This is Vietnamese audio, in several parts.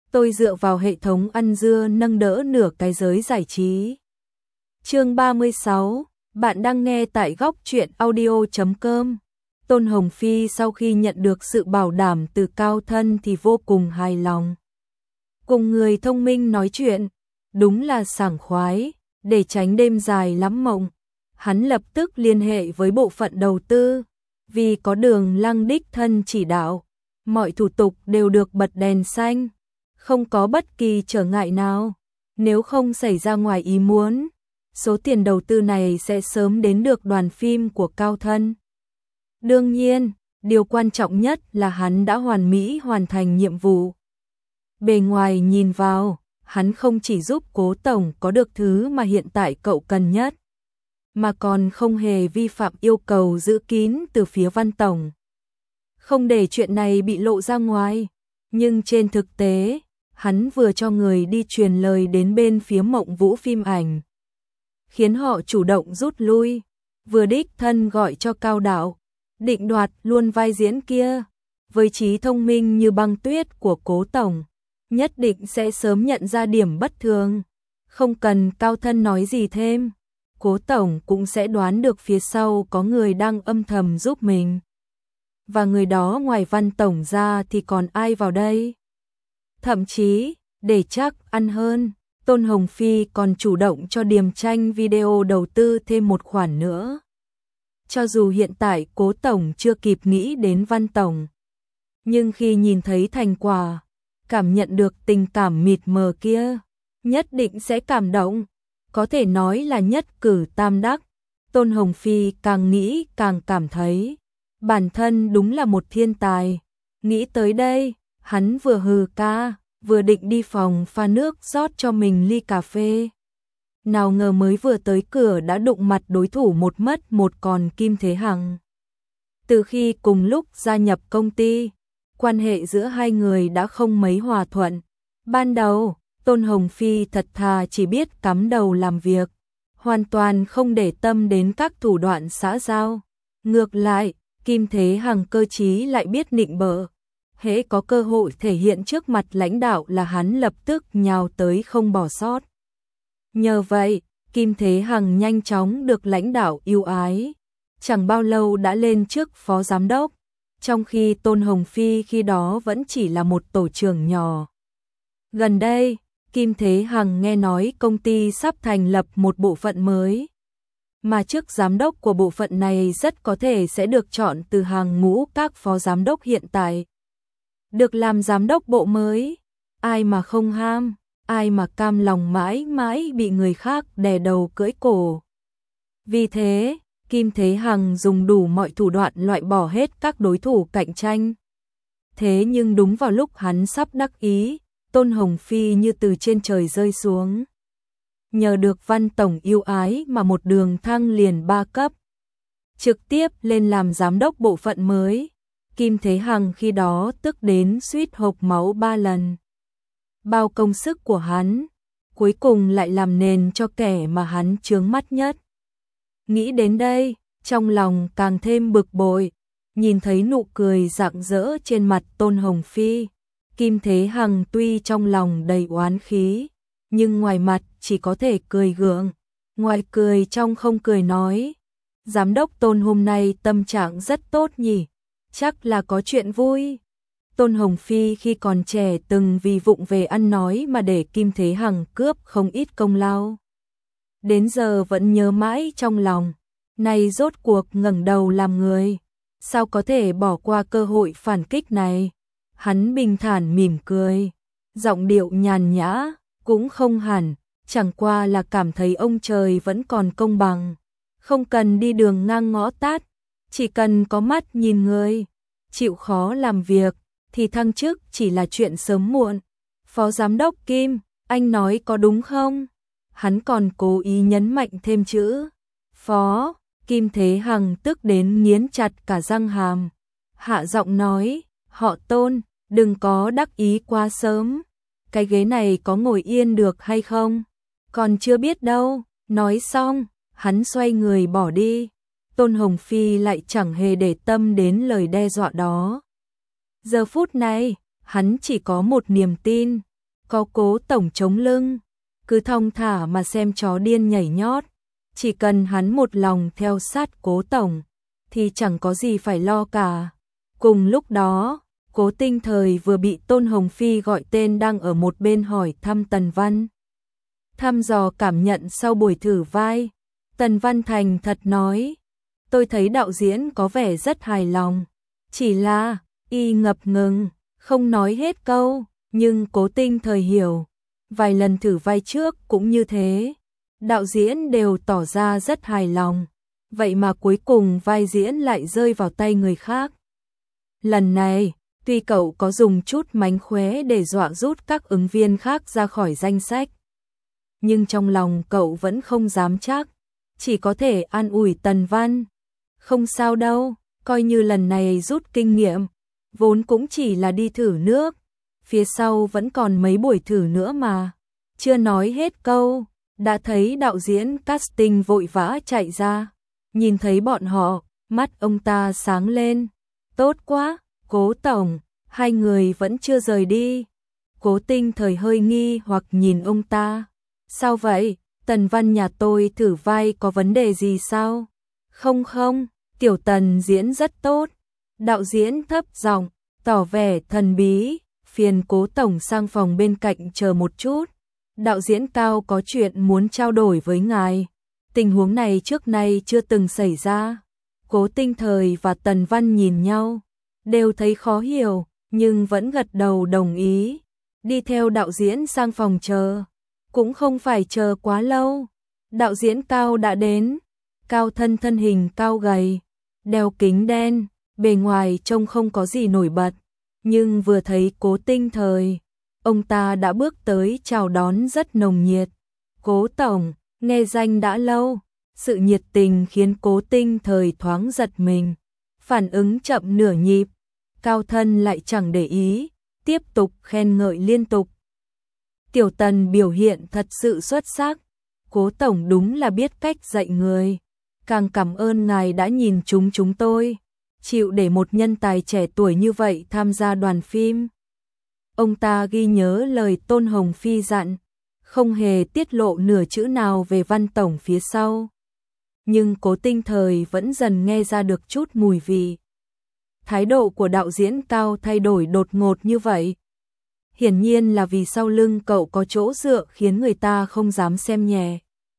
tôi dựa vào hệ thống ăn dưa nâng đỡ nửa cái giới giải trí. Chương 36, bạn đang nghe tại góc truyện audio.com. Tôn Hồng Phi sau khi nhận được sự bảo đảm từ Cao Thân thì vô cùng hài lòng. Cùng người thông minh nói chuyện, đúng là sảng khoái, để tránh đêm dài lắm mộng. Hắn lập tức liên hệ với bộ phận đầu tư, vì có Đường Lăng đích thân chỉ đạo, mọi thủ tục đều được bật đèn xanh, không có bất kỳ trở ngại nào. Nếu không xảy ra ngoài ý muốn, số tiền đầu tư này sẽ sớm đến được đoàn phim của Cao Thân. Đương nhiên, điều quan trọng nhất là hắn đã hoàn mỹ hoàn thành nhiệm vụ. Bề ngoài nhìn vào, hắn không chỉ giúp Cố Tổng có được thứ mà hiện tại cậu cần nhất, mà còn không hề vi phạm yêu cầu giữ kín từ phía Văn Tổng. Không để chuyện này bị lộ ra ngoài, nhưng trên thực tế, hắn vừa cho người đi truyền lời đến bên phía Mộng Vũ phim ảnh, khiến họ chủ động rút lui, vừa đích thân gọi cho Cao Đạo, định đoạt luôn vai diễn kia. Với trí thông minh như băng tuyết của Cố Tổng, nhất định sẽ sớm nhận ra điểm bất thường, không cần Cao Thân nói gì thêm, Cố Tổng cũng sẽ đoán được phía sau có người đang âm thầm giúp mình. Và người đó ngoài Văn Tổng ra thì còn ai vào đây? Thậm chí, để chắc ăn hơn, Tôn Hồng Phi còn chủ động cho Điềm Tranh Video đầu tư thêm một khoản nữa. Cho dù hiện tại Cố Tổng chưa kịp nghĩ đến Văn Tổng, nhưng khi nhìn thấy thành quả, cảm nhận được tình cảm mịt mờ kia, nhất định sẽ cảm động, có thể nói là nhất cử tam đắc. Tôn Hồng Phi càng nghĩ càng cảm thấy bản thân đúng là một thiên tài. Nghĩ tới đây, hắn vừa hừ ca, vừa định đi phòng pha nước rót cho mình ly cà phê. Nào ngờ mới vừa tới cửa đã đụng mặt đối thủ một mất một còn Kim Thế Hằng. Từ khi cùng lúc gia nhập công ty, quan hệ giữa hai người đã không mấy hòa thuận. Ban đầu, Tôn Hồng Phi thật thà chỉ biết cắm đầu làm việc, hoàn toàn không để tâm đến các thủ đoạn xã giao. Ngược lại, Kim Thế Hằng cơ trí lại biết nịnh bợ. Hễ có cơ hội thể hiện trước mặt lãnh đạo là hắn lập tức nhào tới không bỏ sót. Nhờ vậy, Kim Thế Hằng nhanh chóng được lãnh đạo yêu ái. Chẳng bao lâu đã lên chức phó giám đốc, trong khi Tôn Hồng Phi khi đó vẫn chỉ là một tổ trưởng nhỏ. Gần đây, Kim Thế Hằng nghe nói công ty sắp thành lập một bộ phận mới, mà chức giám đốc của bộ phận này rất có thể sẽ được chọn từ hàng ngũ các phó giám đốc hiện tại. Được làm giám đốc bộ mới, ai mà không ham, ai mà cam lòng mãi mãi bị người khác đè đầu cưỡi cổ. Vì thế, Kim Thế Hằng dùng đủ mọi thủ đoạn loại bỏ hết các đối thủ cạnh tranh. Thế nhưng đúng vào lúc hắn sắp đắc ý, Tôn Hồng Phi như từ trên trời rơi xuống. Nhờ được Văn Tổng yêu ái mà một đường thăng liền 3 cấp, trực tiếp lên làm giám đốc bộ phận mới. Kim Thế Hằng khi đó tức đến suýt hộc máu 3 lần. Bao công sức của hắn, cuối cùng lại làm nền cho kẻ mà hắn chướng mắt nhất. Nghĩ đến đây, trong lòng càng thêm bực bội, nhìn thấy nụ cười rạng rỡ trên mặt Tôn Hồng Phi. Kim Thế Hằng tuy trong lòng đầy oán khí, nhưng ngoài mặt chỉ có thể cười gượng, ngoài cười trong không cười nói. Giám đốc Tôn hôm nay tâm trạng rất tốt nhỉ, chắc là có chuyện vui. Tôn Hồng Phi khi còn trẻ từng vì vụng về ăn nói mà để Kim Thế Hằng cướp không ít công lao. Đến giờ vẫn nhớ mãi trong lòng, nay rốt cuộc ngẩng đầu làm người, sao có thể bỏ qua cơ hội phản kích này. Hắn bình thản mỉm cười, giọng điệu nhàn nhã, cũng không hẳn, chẳng qua là cảm thấy ông trời vẫn còn công bằng, không cần đi đường ngang ngõ tát, chỉ cần có mắt nhìn người, chịu khó làm việc, thì thăng chức chỉ là chuyện sớm muộn. Phó giám đốc Kim, anh nói có đúng không? Hắn còn cố ý nhấn mạnh thêm chữ phó. Kim Thế Hằng tức đến nghiến chặt cả răng hàm, hạ giọng nói, họ Tôn, đừng có đắc ý quá sớm, cái ghế này có ngồi yên được hay không? Còn chưa biết đâu. Nói xong, hắn xoay người bỏ đi. Tôn Hồng Phi lại chẳng hề để tâm đến lời đe dọa đó. Giờ phút này, hắn chỉ có một niềm tin, có Cố tổng chống lưng, cứ thong thả mà xem chó điên nhảy nhót, chỉ cần hắn một lòng theo sát Cố tổng thì chẳng có gì phải lo cả. Cùng lúc đó, Cố Tinh Thời vừa bị Tôn Hồng Phi gọi tên đang ở một bên hỏi thăm Tần Văn. Thăm dò cảm nhận sau buổi thử vai, Tần Văn thành thật nói, tôi thấy đạo diễn có vẻ rất hài lòng, chỉ là y ngập ngừng, không nói hết câu, nhưng Cố Tinh Thời hiểu, vài lần thử vai trước cũng như thế, đạo diễn đều tỏ ra rất hài lòng, vậy mà cuối cùng vai diễn lại rơi vào tay người khác. Lần này, tuy cậu có dùng chút mánh khóe để dọa rút các ứng viên khác ra khỏi danh sách, nhưng trong lòng cậu vẫn không dám chắc, chỉ có thể an ủi Tần Văn. Không sao đâu, coi như lần này rút kinh nghiệm, vốn cũng chỉ là đi thử nước, phía sau vẫn còn mấy buổi thử nữa mà. Chưa nói hết câu, đã thấy đạo diễn casting vội vã chạy ra, nhìn thấy bọn họ, mắt ông ta sáng lên. Tốt quá, Cố tổng, hai người vẫn chưa rời đi. Cố Tinh Thời hơi nghi hoặc nhìn ông ta. Sao vậy, Tần Văn nhà tôi thử vai có vấn đề gì sao? Không không, tiểu Tần diễn rất tốt. Đạo diễn thấp giọng, tỏ vẻ thần bí, phiền Cố tổng sang phòng bên cạnh chờ một chút. Đạo diễn Cao có chuyện muốn trao đổi với ngài. Tình huống này trước nay chưa từng xảy ra. Cố Tinh Thời và Tần Văn nhìn nhau, đều thấy khó hiểu, nhưng vẫn gật đầu đồng ý. Đi theo đạo diễn sang phòng chờ, cũng không phải chờ quá lâu. Đạo diễn Cao đã đến, Cao thân hình cao gầy, đeo kính đen, bề ngoài trông không có gì nổi bật, nhưng vừa thấy Cố Tinh Thời, ông ta đã bước tới chào đón rất nồng nhiệt. Cố tổng, nghe danh đã lâu. Sự nhiệt tình khiến Cố Tinh Thời thoáng giật mình, phản ứng chậm nửa nhịp. Cao thân lại chẳng để ý, tiếp tục khen ngợi liên tục. Tiểu Tần biểu hiện thật sự xuất sắc, Cố tổng đúng là biết cách dạy người. Càng cảm ơn ngài đã nhìn chúng tôi, chịu để một nhân tài trẻ tuổi như vậy tham gia đoàn phim. Ông ta ghi nhớ lời Tôn Hồng Phi dặn, không hề tiết lộ nửa chữ nào về Văn tổng phía sau. Nhưng Cố Tinh Thời vẫn dần nghe ra được chút mùi vị. Thái độ của đạo diễn Cao thay đổi đột ngột như vậy, hiển nhiên là vì sau lưng cậu có chỗ dựa khiến người ta không dám xem nhẹ.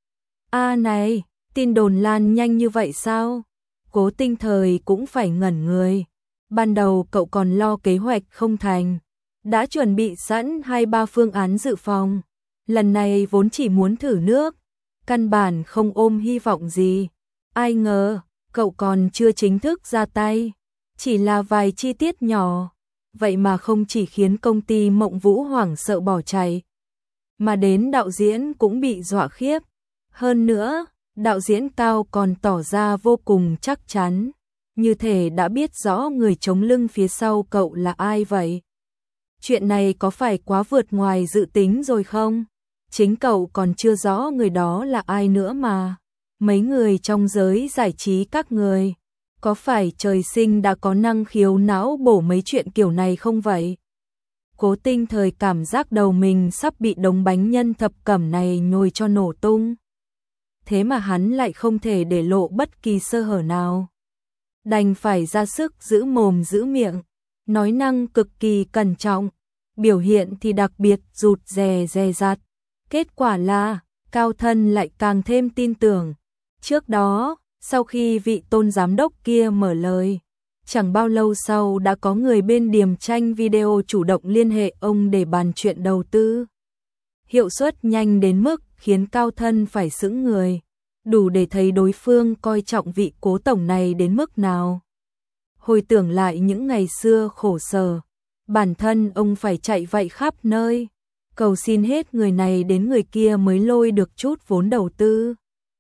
Này, tin đồn lan nhanh như vậy sao? Cố Tinh Thời cũng phải ngẩn người. Ban đầu cậu còn lo kế hoạch không thành, đã chuẩn bị sẵn 2-3 phương án dự phòng. Lần này vốn chỉ muốn thử nước, căn bản không ôm hy vọng gì. Ai ngờ, cậu còn chưa chính thức ra tay, chỉ là vài chi tiết nhỏ, vậy mà không chỉ khiến công ty Mộng Vũ hoảng sợ bỏ chạy, mà đến đạo diễn cũng bị dọa khiếp. Hơn nữa, đạo diễn Cao còn tỏ ra vô cùng chắc chắn, như thể đã biết rõ người chống lưng phía sau cậu là ai vậy. Chuyện này có phải quá vượt ngoài dự tính rồi không? Chính cậu còn chưa rõ người đó là ai nữa mà. Mấy người trong giới giải trí các người, có phải trời sinh đã có năng khiếu não bổ mấy chuyện kiểu này không vậy? Cố Tinh Thời cảm giác đầu mình sắp bị đống bánh nhân thập cẩm này nhồi cho nổ tung. Thế mà hắn lại không thể để lộ bất kỳ sơ hở nào. Đành phải ra sức giữ mồm giữ miệng, nói năng cực kỳ cẩn trọng, biểu hiện thì đặc biệt rụt rè dè dặt. Kết quả là, Cao thân lại càng thêm tin tưởng. Trước đó, sau khi vị Tôn giám đốc kia mở lời, chẳng bao lâu sau đã có người bên Điềm Tranh Video chủ động liên hệ ông để bàn chuyện đầu tư. Hiệu suất nhanh đến mức khiến Cao thân phải sững người, đủ để thấy đối phương coi trọng vị Cố tổng này đến mức nào. Hồi tưởng lại những ngày xưa khổ sở, bản thân ông phải chạy vậy khắp nơi, cầu xin hết người này đến người kia mới lôi được chút vốn đầu tư.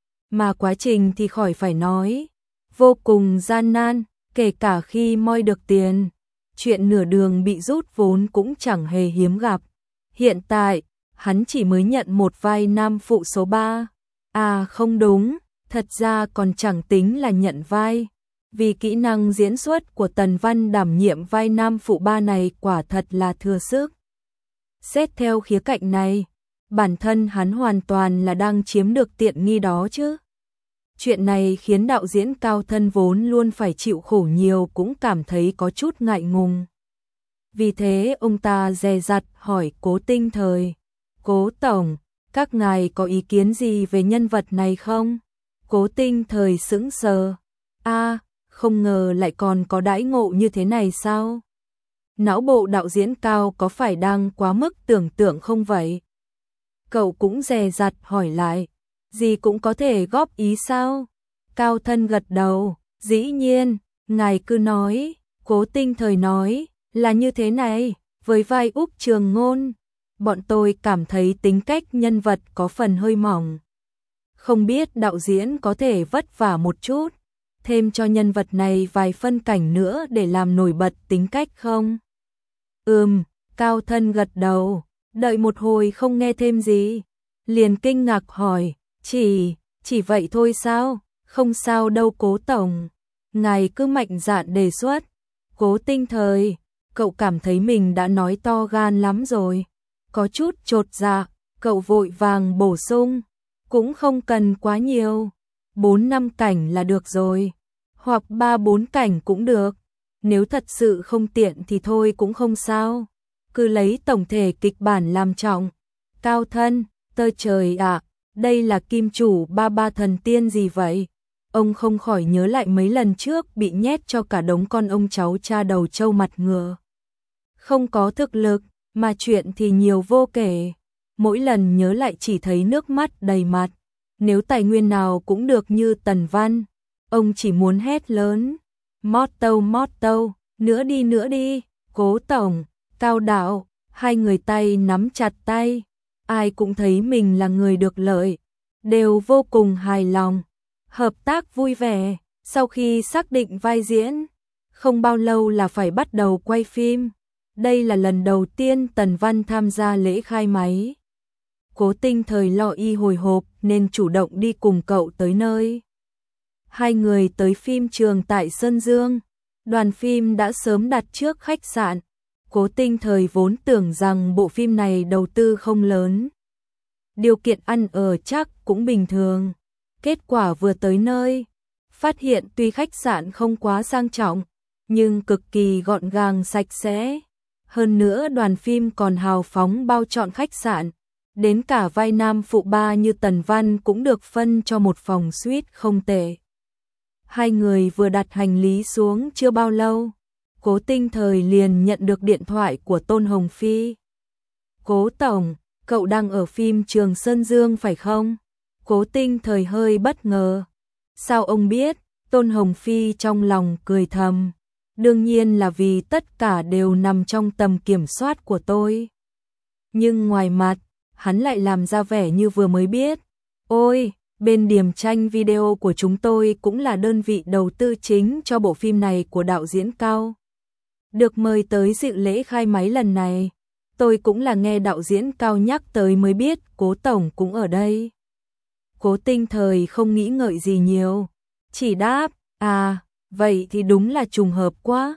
Mà quá trình thì khỏi phải nói, vô cùng gian nan, kể cả khi moi được tiền, chuyện nửa đường bị rút vốn cũng chẳng hề hiếm gặp. Hiện tại, hắn chỉ mới nhận một vai nam phụ số 3. Không đúng, thật ra còn chẳng tính là nhận vai, vì kỹ năng diễn xuất của Tần Văn đảm nhiệm vai nam phụ 3 này quả thật là thừa sức. Xét theo khía cạnh này, bản thân hắn hoàn toàn là đang chiếm được tiện nghi đó chứ. Chuyện này khiến đạo diễn Cao Thân vốn luôn phải chịu khổ nhiều cũng cảm thấy có chút ngại ngùng. Vì thế ông ta dè dặt hỏi Cố Tinh Thời, Cố Tổng, các ngài có ý kiến gì về nhân vật này không? Cố Tinh Thời sững sờ, không ngờ lại còn có đãi ngộ như thế này sao? Não bộ đạo diễn Cao có phải đang quá mức tưởng tượng không vậy? Cậu cũng dè dặt hỏi lại, gì cũng có thể góp ý sao? Cao Thân gật đầu, dĩ nhiên, ngài cứ nói. Cố Tinh Thời nói, là như thế này, với vai Úc Trường Ngôn, bọn tôi cảm thấy tính cách nhân vật có phần hơi mỏng. Không biết đạo diễn có thể vất vả một chút, thêm cho nhân vật này vài phân cảnh nữa để làm nổi bật tính cách không? Cao Thân gật đầu, đợi một hồi không nghe thêm gì, liền kinh ngạc hỏi, chỉ vậy thôi sao? Không sao đâu Cố Tổng, ngài cứ mạnh dạn đề xuất. Cố Tinh Thời, cậu cảm thấy mình đã nói to gan lắm rồi. Có chút chột dạ, cậu vội vàng bổ sung, cũng không cần quá nhiều, 4-5 cảnh là được rồi, hoặc 3-4 cảnh cũng được, nếu thật sự không tiện thì thôi cũng không sao, cứ lấy tổng thể kịch bản làm trọng. Cao Thân, tơ trời ạ, đây là kim chủ ba thần tiên gì vậy? Ông không khỏi nhớ lại mấy lần trước bị nhét cho cả đống con ông cháu cha đầu trâu mặt ngựa. Không có thực lực, mà chuyện thì nhiều vô kể. Mỗi lần nhớ lại chỉ thấy nước mắt đầy mặt. Nếu tài nguyên nào cũng được như Tần Văn, ông chỉ muốn hét lớn. Mót tâu, nữa đi, Cố Tổng, Cao Đạo, hai người tay nắm chặt tay. Ai cũng thấy mình là người được lợi, đều vô cùng hài lòng. Hợp tác vui vẻ, sau khi xác định vai diễn, không bao lâu là phải bắt đầu quay phim. Đây là lần đầu tiên Tần Văn tham gia lễ khai máy. Cố Tinh Thời lo y hồi hộp nên chủ động đi cùng cậu tới nơi. Hai người tới phim trường tại Sơn Dương, đoàn phim đã sớm đặt trước khách sạn. Cố Tinh Thời vốn tưởng rằng bộ phim này đầu tư không lớn, điều kiện ăn ở chắc cũng bình thường. Kết quả vừa tới nơi, phát hiện tuy khách sạn không quá sang trọng, nhưng cực kỳ gọn gàng sạch sẽ. Hơn nữa đoàn phim còn hào phóng bao trọn khách sạn, đến cả vai nam phụ ba như Tần Văn cũng được phân cho một phòng suite không tệ. Hai người vừa đặt hành lý xuống chưa bao lâu, Cố Tinh Thời liền nhận được điện thoại của Tôn Hồng Phi. Cố Tổng, cậu đang ở phim trường Sơn Dương phải không? Cố Tinh Thời hơi bất ngờ. Sao ông biết? Tôn Hồng Phi trong lòng cười thầm. Đương nhiên là vì tất cả đều nằm trong tầm kiểm soát của tôi. Nhưng ngoài mặt, hắn lại làm ra vẻ như vừa mới biết. Ôi, bên Điềm Tranh Video của chúng tôi cũng là đơn vị đầu tư chính cho bộ phim này của đạo diễn Cao. Được mời tới dự lễ khai máy lần này, tôi cũng là nghe đạo diễn Cao nhắc tới mới biết Cố Tổng cũng ở đây. Cố Tinh Thời không nghĩ ngợi gì nhiều, chỉ đáp, vậy thì đúng là trùng hợp quá.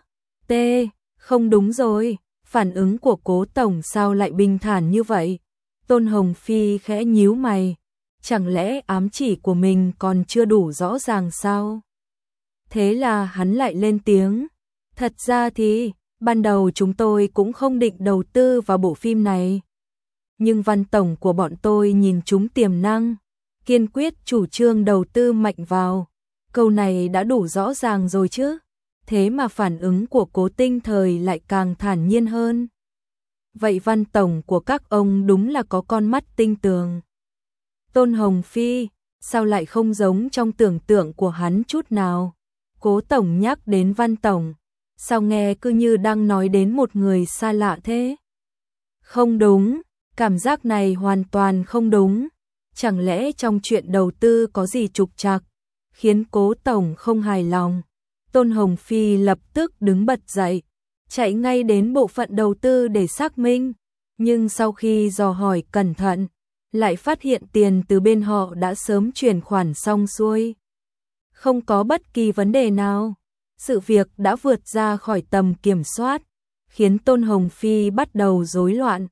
Không đúng rồi, phản ứng của Cố Tổng sao lại bình thản như vậy? Tôn Hồng Phi khẽ nhíu mày, chẳng lẽ ám chỉ của mình còn chưa đủ rõ ràng sao? Thế là hắn lại lên tiếng, thật ra thì, ban đầu chúng tôi cũng không định đầu tư vào bộ phim này. Nhưng Văn Tổng của bọn tôi nhìn chúng tiềm năng, kiên quyết chủ trương đầu tư mạnh vào. Câu này đã đủ rõ ràng rồi chứ. Thế mà phản ứng của Cố Tinh Thời lại càng thản nhiên hơn. Vậy Văn Tổng của các ông đúng là có con mắt tinh tường. Tôn Hồng Phi, sao lại không giống trong tưởng tượng của hắn chút nào? Cố Tổng nhắc đến Văn Tổng, sao nghe cứ như đang nói đến một người xa lạ thế? Không đúng, cảm giác này hoàn toàn không đúng. Chẳng lẽ trong chuyện đầu tư có gì trục trặc, khiến Cố Tổng không hài lòng? Tôn Hồng Phi lập tức đứng bật dậy, chạy ngay đến bộ phận đầu tư để xác minh. Nhưng sau khi dò hỏi cẩn thận, lại phát hiện tiền từ bên họ đã sớm chuyển khoản xong xuôi. Không có bất kỳ vấn đề nào. Sự việc đã vượt ra khỏi tầm kiểm soát, khiến Tôn Hồng Phi bắt đầu rối loạn.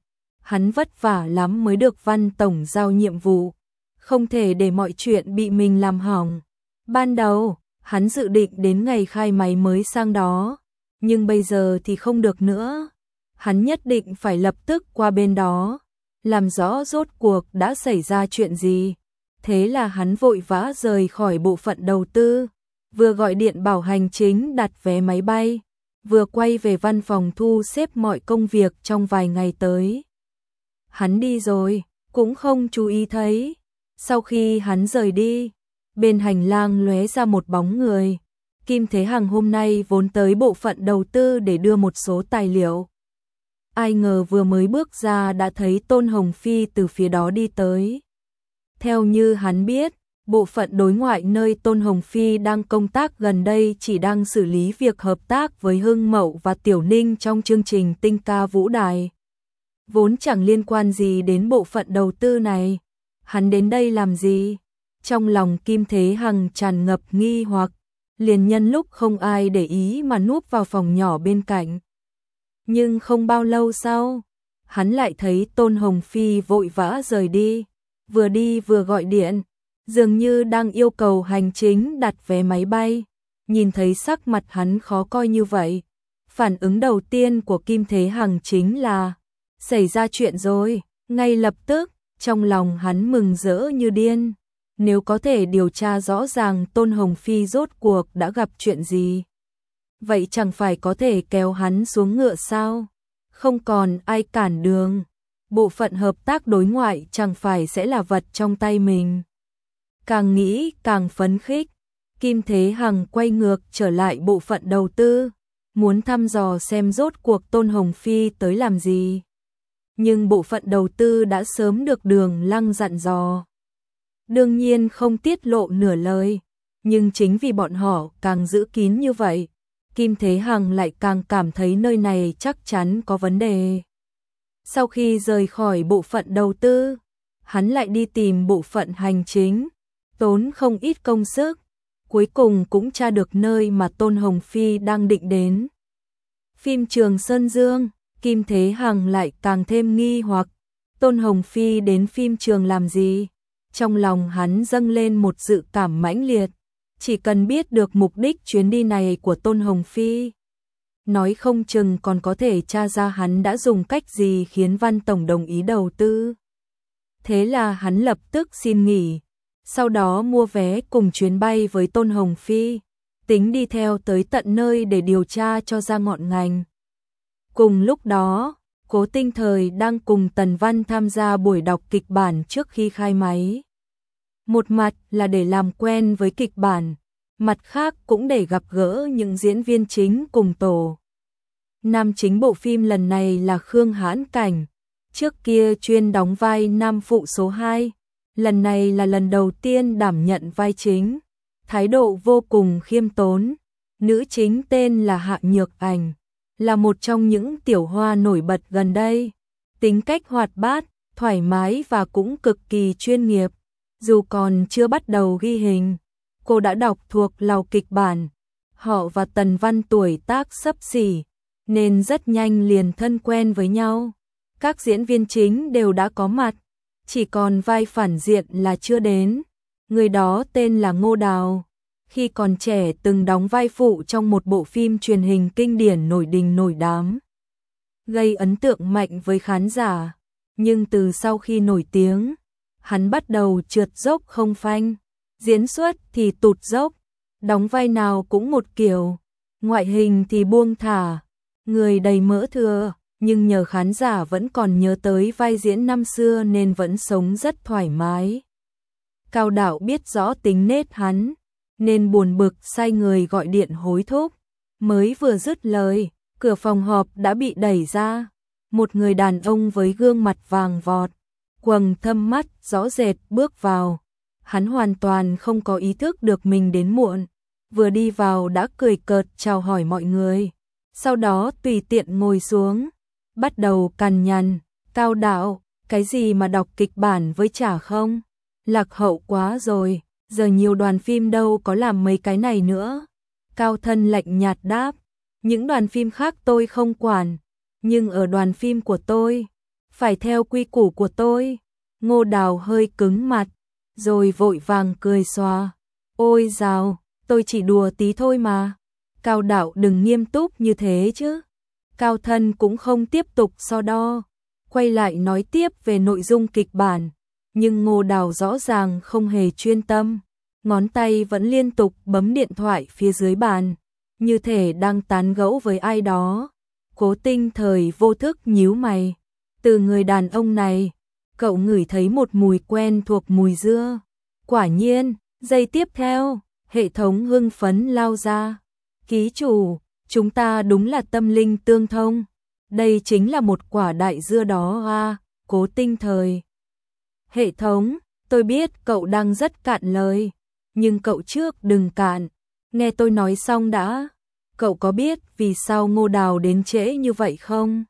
hắn vất vả lắm mới được Văn tổng giao nhiệm vụ, không thể để mọi chuyện bị mình làm hỏng. Ban đầu, hắn dự định đến ngày khai máy mới sang đó, nhưng bây giờ thì không được nữa. Hắn nhất định phải lập tức qua bên đó, làm rõ rốt cuộc đã xảy ra chuyện gì. Thế là hắn vội vã rời khỏi bộ phận đầu tư, vừa gọi điện bảo hành chính đặt vé máy bay, vừa quay về văn phòng thu xếp mọi công việc trong vài ngày tới. Hắn đi rồi, cũng không chú ý thấy. Sau khi hắn rời đi, bên hành lang lóe ra một bóng người. Kim Thế Hằng hôm nay vốn tới bộ phận đầu tư để đưa một số tài liệu. Ai ngờ vừa mới bước ra đã thấy Tôn Hồng Phi từ phía đó đi tới. Theo như hắn biết, bộ phận đối ngoại nơi Tôn Hồng Phi đang công tác gần đây chỉ đang xử lý việc hợp tác với Hưng Mậu và Tiểu Ninh trong chương trình Tinh ca vũ đài. Vốn chẳng liên quan gì đến bộ phận đầu tư này. Hắn đến đây làm gì? Trong lòng Kim Thế Hằng tràn ngập nghi hoặc, liền nhân lúc không ai để ý mà núp vào phòng nhỏ bên cạnh. Nhưng không bao lâu sau, hắn lại thấy Tôn Hồng Phi vội vã rời đi vừa gọi điện, dường như đang yêu cầu hành chính đặt vé máy bay. Nhìn thấy sắc mặt hắn khó coi như vậy, phản ứng đầu tiên của Kim Thế Hằng chính là xảy ra chuyện rồi. Ngay lập tức, trong lòng hắn mừng rỡ như điên. Nếu có thể điều tra rõ ràng Tôn Hồng Phi rốt cuộc đã gặp chuyện gì, vậy chẳng phải có thể kéo hắn xuống ngựa sao? Không còn ai cản đường, bộ phận hợp tác đối ngoại chẳng phải sẽ là vật trong tay mình. Càng nghĩ càng phấn khích, Kim Thế Hằng quay ngược trở lại bộ phận đầu tư, muốn thăm dò xem rốt cuộc Tôn Hồng Phi tới làm gì. Nhưng bộ phận đầu tư đã sớm được Đường Lăng dặn dò, đương nhiên không tiết lộ nửa lời, nhưng chính vì bọn họ càng giữ kín như vậy, Kim Thế Hằng lại càng cảm thấy nơi này chắc chắn có vấn đề. Sau khi rời khỏi bộ phận đầu tư, hắn lại đi tìm bộ phận hành chính, tốn không ít công sức, cuối cùng cũng tra được nơi mà Tôn Hồng Phi đang định đến. Phim trường Sơn Dương, Kim Thế Hằng lại càng thêm nghi hoặc, Tôn Hồng Phi đến phim trường làm gì? Trong lòng hắn dâng lên một dự cảm mãnh liệt, chỉ cần biết được mục đích chuyến đi này của Tôn Hồng Phi, nói không chừng còn có thể tra ra hắn đã dùng cách gì khiến Văn tổng đồng ý đầu tư. Thế là hắn lập tức xin nghỉ, sau đó mua vé cùng chuyến bay với Tôn Hồng Phi, tính đi theo tới tận nơi để điều tra cho ra ngọn ngành. Cùng lúc đó, Cố Tinh Thời đang cùng Tần Văn tham gia buổi đọc kịch bản trước khi khai máy. Một mặt là để làm quen với kịch bản, mặt khác cũng để gặp gỡ những diễn viên chính cùng tổ. Nam chính bộ phim lần này là Khương Hãn Cảnh, trước kia chuyên đóng vai nam phụ số 2, lần này là lần đầu tiên đảm nhận vai chính, thái độ vô cùng khiêm tốn. Nữ chính tên là Hạ Nhược Ảnh, là một trong những tiểu hoa nổi bật gần đây, tính cách hoạt bát, thoải mái và cũng cực kỳ chuyên nghiệp. Dù còn chưa bắt đầu ghi hình, cô đã đọc thuộc lầu kịch bản. Họ và Tần Văn tuổi tác xấp xỉ, nên rất nhanh liền thân quen với nhau. Các diễn viên chính đều đã có mặt, chỉ còn vai phản diện là chưa đến. Người đó tên là Ngô Đào, khi còn trẻ từng đóng vai phụ trong một bộ phim truyền hình kinh điển nổi đình nổi đám, gây ấn tượng mạnh với khán giả. Nhưng từ sau khi nổi tiếng, hắn bắt đầu trượt dốc không phanh, diễn xuất thì tụt dốc, đóng vai nào cũng một kiểu, ngoại hình thì buông thả, người đầy mỡ thừa, nhưng nhờ khán giả vẫn còn nhớ tới vai diễn năm xưa nên vẫn sống rất thoải mái. Cao Đạo biết rõ tính nết hắn, nên buồn bực sai người gọi điện hối thúc. Mới vừa dứt lời, cửa phòng họp đã bị đẩy ra. Một người đàn ông với gương mặt vàng vọt, quầng thâm mắt rõ rệt bước vào. Hắn hoàn toàn không có ý thức được mình đến muộn, vừa đi vào đã cười cợt chào hỏi mọi người, sau đó tùy tiện ngồi xuống, bắt đầu cằn nhằn. Cao Đạo, cái gì mà đọc kịch bản với chả không? Lạc hậu quá rồi, giờ nhiều đoàn phim đâu có làm mấy cái này nữa. Cao Thân lạnh nhạt đáp, những đoàn phim khác tôi không quản, nhưng ở đoàn phim của tôi, phải theo quy củ của tôi. Ngô Đào hơi cứng mặt, rồi vội vàng cười xòa. Ôi dào, tôi chỉ đùa tí thôi mà. Cao Đạo đừng nghiêm túc như thế chứ. Cao Thân cũng không tiếp tục so đo, quay lại nói tiếp về nội dung kịch bản. Nhưng Ngô Đào rõ ràng không hề chuyên tâm, ngón tay vẫn liên tục bấm điện thoại phía dưới bàn, như thể đang tán gẫu với ai đó. Cố Tinh Thời vô thức nhíu mày. Từ người đàn ông này, cậu ngửi thấy một mùi quen thuộc, mùi dưa. Quả nhiên, giây tiếp theo, hệ thống hưng phấn lao ra. Ký chủ, chúng ta đúng là tâm linh tương thông. Đây chính là một quả đại dưa đó à, Cố Tinh Thời. Hệ thống, tôi biết cậu đang rất cạn lời, nhưng cậu trước đừng cạn. Nghe tôi nói xong đã. Cậu có biết vì sao Ngô Đào đến trễ như vậy không?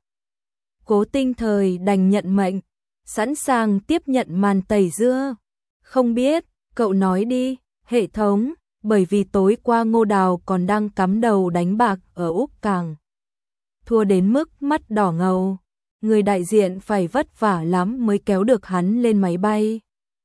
Cố Tinh Thời đành nhận mệnh, sẵn sàng tiếp nhận màn tẩy dưa. Không biết, cậu nói đi, hệ thống, bởi vì tối qua Ngô Đào còn đang cắm đầu đánh bạc ở Úc Cảng. Thua đến mức mắt đỏ ngầu, người đại diện phải vất vả lắm mới kéo được hắn lên máy bay.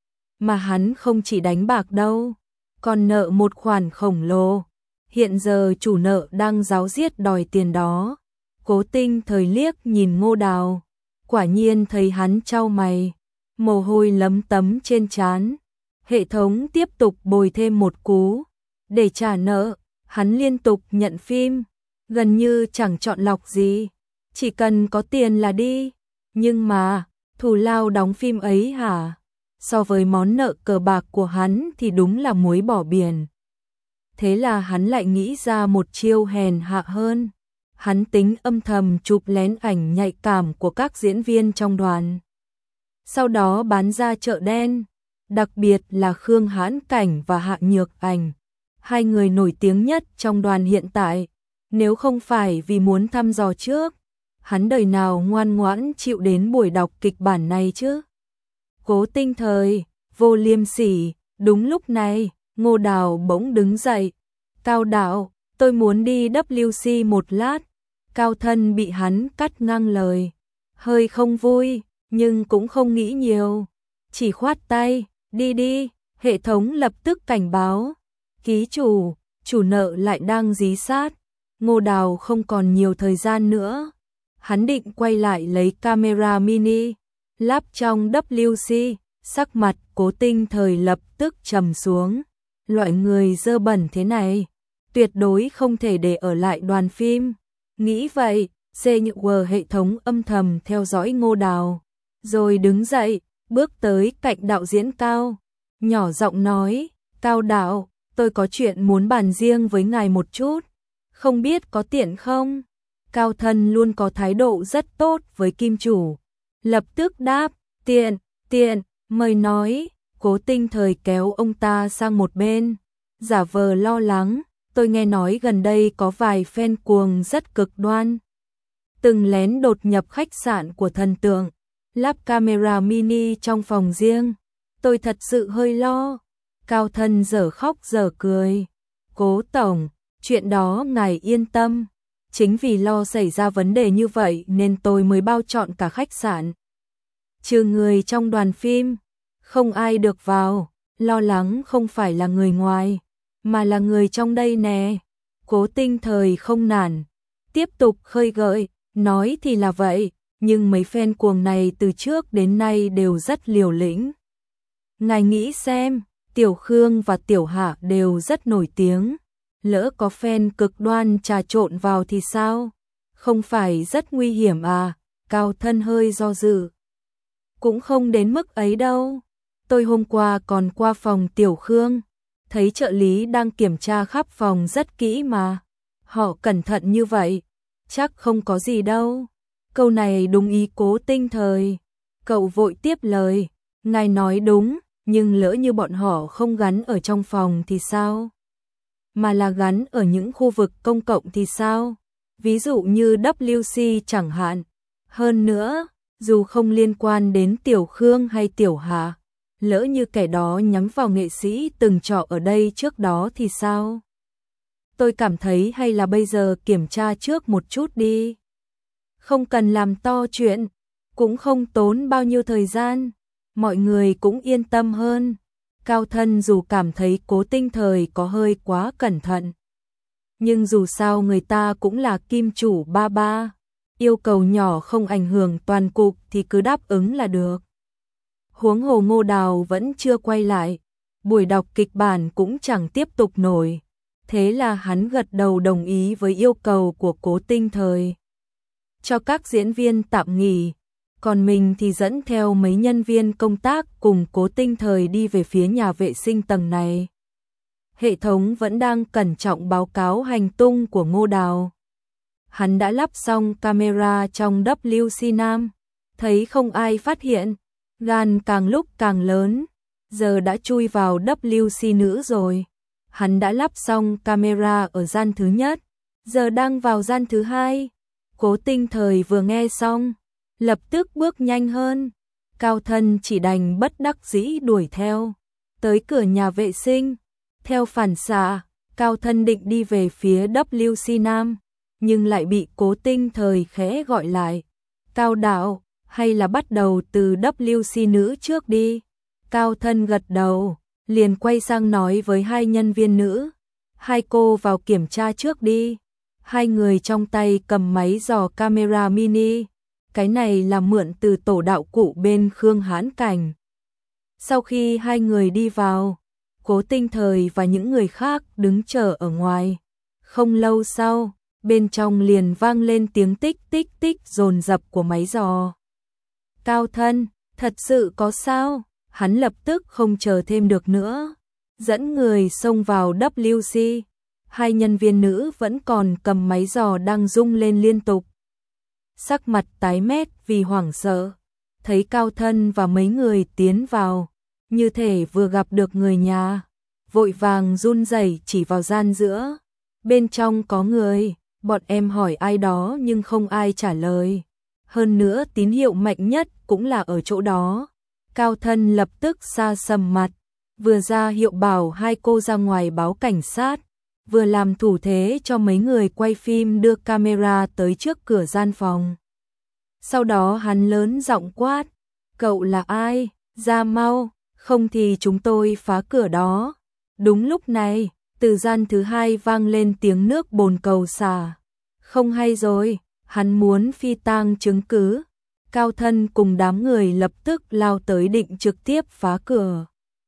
Mà hắn không chỉ đánh bạc đâu, còn nợ một khoản khổng lồ. Hiện giờ chủ nợ đang ráo riết đòi tiền đó. Cố Tinh Thời liếc nhìn Ngô Đào, quả nhiên thấy hắn chau mày, mồ hôi lấm tấm trên trán. Hệ thống tiếp tục bồi thêm một cú. Để trả nợ, hắn liên tục nhận phim, gần như chẳng chọn lọc gì, chỉ cần có tiền là đi. Nhưng mà, thù lao đóng phim ấy hả? So với món nợ cờ bạc của hắn thì đúng là muối bỏ biển. Thế là hắn lại nghĩ ra một chiêu hèn hạ hơn. Hắn tính âm thầm chụp lén ảnh nhạy cảm của các diễn viên trong đoàn, sau đó bán ra chợ đen, đặc biệt là Khương Hãn Cảnh và Hạ Nhược Ảnh, hai người nổi tiếng nhất trong đoàn hiện tại. Nếu không phải vì muốn thăm dò trước, hắn đời nào ngoan ngoãn chịu đến buổi đọc kịch bản này chứ. Cố Tinh Thời, vô liêm sỉ. Đúng lúc này, Ngô Đào bỗng đứng dậy. Cao Đạo, tôi muốn đi WC một lát. Cao Thân bị hắn cắt ngang lời, hơi không vui, nhưng cũng không nghĩ nhiều, chỉ khoát tay, đi đi. Hệ thống lập tức cảnh báo, ký chủ, chủ nợ lại đang dí sát. Ngô Đào không còn nhiều thời gian nữa, hắn định quay lại lấy camera mini, lắp trong WC. Sắc mặt Cố Tinh Thời lập tức trầm xuống, loại người dơ bẩn thế này, tuyệt đối không thể để ở lại đoàn phim. Nghĩ vậy, CNW hệ thống âm thầm theo dõi Ngô Đào, rồi đứng dậy, bước tới cạnh đạo diễn Cao, nhỏ giọng nói, Cao Đạo, tôi có chuyện muốn bàn riêng với ngài một chút, không biết có tiện không? Cao Thân luôn có thái độ rất tốt với kim chủ, lập tức đáp, tiện, mời nói. Cố Tinh Thời kéo ông ta sang một bên, giả vờ lo lắng, tôi nghe nói gần đây có vài fan cuồng rất cực đoan, từng lén đột nhập khách sạn của thần tượng, lắp camera mini trong phòng riêng, tôi thật sự hơi lo. Cao Thân dở khóc dở cười, Cố Tổng, chuyện đó ngài yên tâm, chính vì lo xảy ra vấn đề như vậy nên tôi mới bao trọn cả khách sạn, trừ người trong đoàn phim, không ai được vào. Lo lắng không phải là người ngoài, mà là người trong đây nè. Cố Tinh Thời không nản, tiếp tục khơi gợi, nói thì là vậy, nhưng mấy fan cuồng này từ trước đến nay đều rất liều lĩnh. Ngài nghĩ xem, Tiểu Khương và Tiểu Hạ đều rất nổi tiếng, lỡ có fan cực đoan trà trộn vào thì sao? Không phải rất nguy hiểm à? Cao Thân hơi do dự. Cũng không đến mức ấy đâu. Tôi hôm qua còn qua phòng Tiểu Khương, thấy trợ lý đang kiểm tra khắp phòng rất kỹ mà. Họ cẩn thận như vậy, chắc không có gì đâu. Câu này đúng ý Cố Tinh Thời. Cậu vội tiếp lời, ngài nói đúng, nhưng lỡ như bọn họ không gắn ở trong phòng thì sao? Mà là gắn ở những khu vực công cộng thì sao? Ví dụ như WC chẳng hạn. Hơn nữa, dù không liên quan đến Tiểu Khương hay Tiểu Hạ, lỡ như kẻ đó nhắm vào nghệ sĩ từng trọ ở đây trước đó thì sao? Tôi cảm thấy hay là bây giờ kiểm tra trước một chút đi. Không cần làm to chuyện. Cũng không tốn bao nhiêu thời gian, mọi người cũng yên tâm hơn. Cao Thân dù cảm thấy Cố Tinh Thời có hơi quá cẩn thận, nhưng dù sao người ta cũng là kim chủ ba ba, yêu cầu nhỏ không ảnh hưởng toàn cục thì cứ đáp ứng là được. Huống hồ Ngô Đào vẫn chưa quay lại, buổi đọc kịch bản cũng chẳng tiếp tục nổi, thế là hắn gật đầu đồng ý với yêu cầu của Cố Tinh Thời. Cho các diễn viên tạm nghỉ, còn mình thì dẫn theo mấy nhân viên công tác cùng Cố Tinh Thời đi về phía nhà vệ sinh tầng này. Hệ thống vẫn đang cẩn trọng báo cáo hành tung của Ngô Đào. Hắn đã lắp xong camera trong WC Nam, thấy không ai phát hiện, gan càng lúc càng lớn, giờ đã chui vào WC Nữ rồi. Hắn đã lắp xong camera ở gian thứ nhất, giờ đang vào gian thứ hai. Cố Tinh Thời vừa nghe xong, lập tức bước nhanh hơn. Cao Thân chỉ đành bất đắc dĩ đuổi theo. Tới cửa nhà vệ sinh, theo phản xạ, Cao Thân định đi về phía WC Nam, nhưng lại bị Cố Tinh Thời khẽ gọi lại. Cao đạo, hay là bắt đầu từ WC Nữ trước đi. Cao Thân gật đầu, liền quay sang nói với hai nhân viên nữ. Hai cô vào kiểm tra trước đi. Hai người trong tay cầm máy dò camera mini. Cái này là mượn từ tổ đạo cụ bên Khương Hán Cảnh. Sau khi hai người đi vào, Cố Tinh Thời và những người khác đứng chờ ở ngoài. Không lâu sau, bên trong liền vang lên tiếng tích tích tích dồn dập của máy dò. Cao Thân, thật sự có sao? Hắn lập tức không chờ thêm được nữa, dẫn người xông vào WC. Hai nhân viên nữ vẫn còn cầm máy dò đang rung lên liên tục. Sắc mặt tái mét vì hoảng sợ, thấy Cao Thân và mấy người tiến vào, như thể vừa gặp được người nhà, vội vàng run rẩy chỉ vào gian giữa. Bên trong có người, bọn em hỏi ai đó nhưng không ai trả lời. Hơn nữa tín hiệu mạnh nhất cũng là ở chỗ đó. Cao Thân lập tức sa sầm mặt, vừa ra hiệu bảo hai cô ra ngoài báo cảnh sát, vừa làm thủ thế cho mấy người quay phim đưa camera tới trước cửa gian phòng. Sau đó hắn lớn giọng quát, cậu là ai? Ra mau, không thì chúng tôi phá cửa đó. Đúng lúc này, từ gian thứ hai vang lên tiếng nước bồn cầu xả. Không hay rồi, hắn muốn phi tang chứng cứ. Cao Thân cùng đám người lập tức lao tới định trực tiếp phá cửa.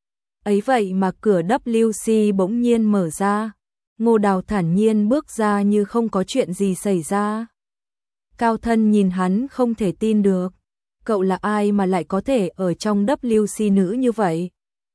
Ấy vậy mà cửa WC bỗng nhiên mở ra. Ngô Đào thản nhiên bước ra như không có chuyện gì xảy ra. Cao Thân nhìn hắn không thể tin được. Cậu là ai mà lại có thể ở trong WC nữ như vậy?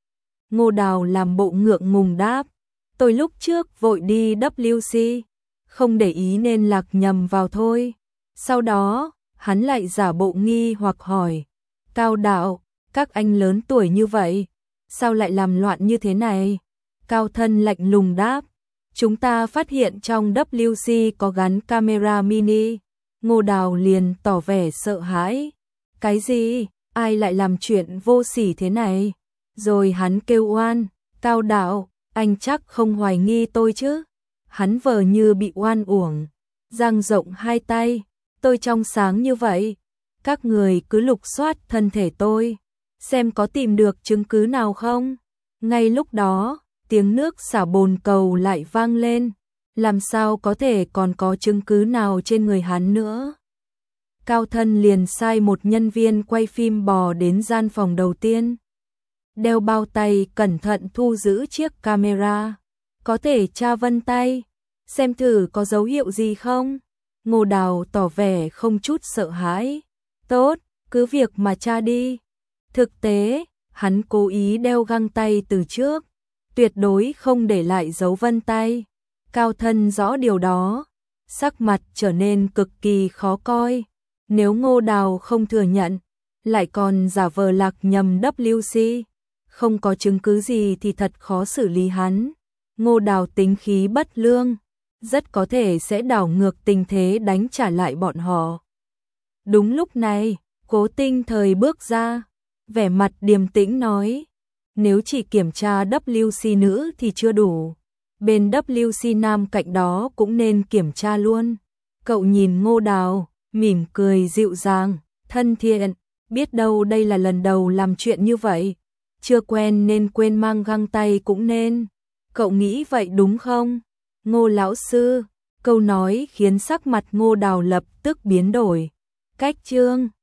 Ngô Đào làm bộ ngượng ngùng đáp. Tôi lúc trước vội đi WC, không để ý nên lạc nhầm vào thôi. Sau đó, hắn lại giả bộ nghi hoặc hỏi. Cao đạo, các anh lớn tuổi như vậy, sao lại làm loạn như thế này? Cao Thân lạnh lùng đáp. Chúng ta phát hiện trong WC có gắn camera mini. Ngô Đào liền tỏ vẻ sợ hãi. Cái gì? Ai lại làm chuyện vô sỉ thế này? Rồi hắn kêu oan. Cao đạo, anh chắc không hoài nghi tôi chứ? Hắn vờ như bị oan uổng, dang rộng hai tay. Tôi trong sáng như vậy, các người cứ lục soát thân thể tôi, xem có tìm được chứng cứ nào không? Ngay lúc đó, tiếng nước xả bồn cầu lại vang lên, làm sao có thể còn có chứng cứ nào trên người hắn nữa? Cao Thân liền sai một nhân viên quay phim bò đến gian phòng đầu tiên, đeo bao tay cẩn thận thu giữ chiếc camera, có thể tra vân tay, xem thử có dấu hiệu gì không? Ngô Đào tỏ vẻ không chút sợ hãi. Tốt, cứ việc mà tra đi. Thực tế, hắn cố ý đeo găng tay từ trước, tuyệt đối không để lại dấu vân tay. Cao Thân rõ điều đó, sắc mặt trở nên cực kỳ khó coi. Nếu Ngô Đào không thừa nhận, lại còn giả vờ lạc nhầm WC, không có chứng cứ gì thì thật khó xử lý hắn. Ngô Đào tính khí bất lương, rất có thể sẽ đảo ngược tình thế đánh trả lại bọn họ. Đúng lúc này, Cố Tinh Thời bước ra, vẻ mặt điềm tĩnh nói, nếu chỉ kiểm tra WC nữ thì chưa đủ, bên WC nam cạnh đó cũng nên kiểm tra luôn. Cậu nhìn Ngô Đào, mỉm cười dịu dàng, thân thiện, biết đâu đây là lần đầu làm chuyện như vậy, chưa quen nên quên mang găng tay cũng nên. Cậu nghĩ vậy đúng không? Ngô lão sư, câu nói khiến sắc mặt Ngô Đào lập tức biến đổi. Cách chương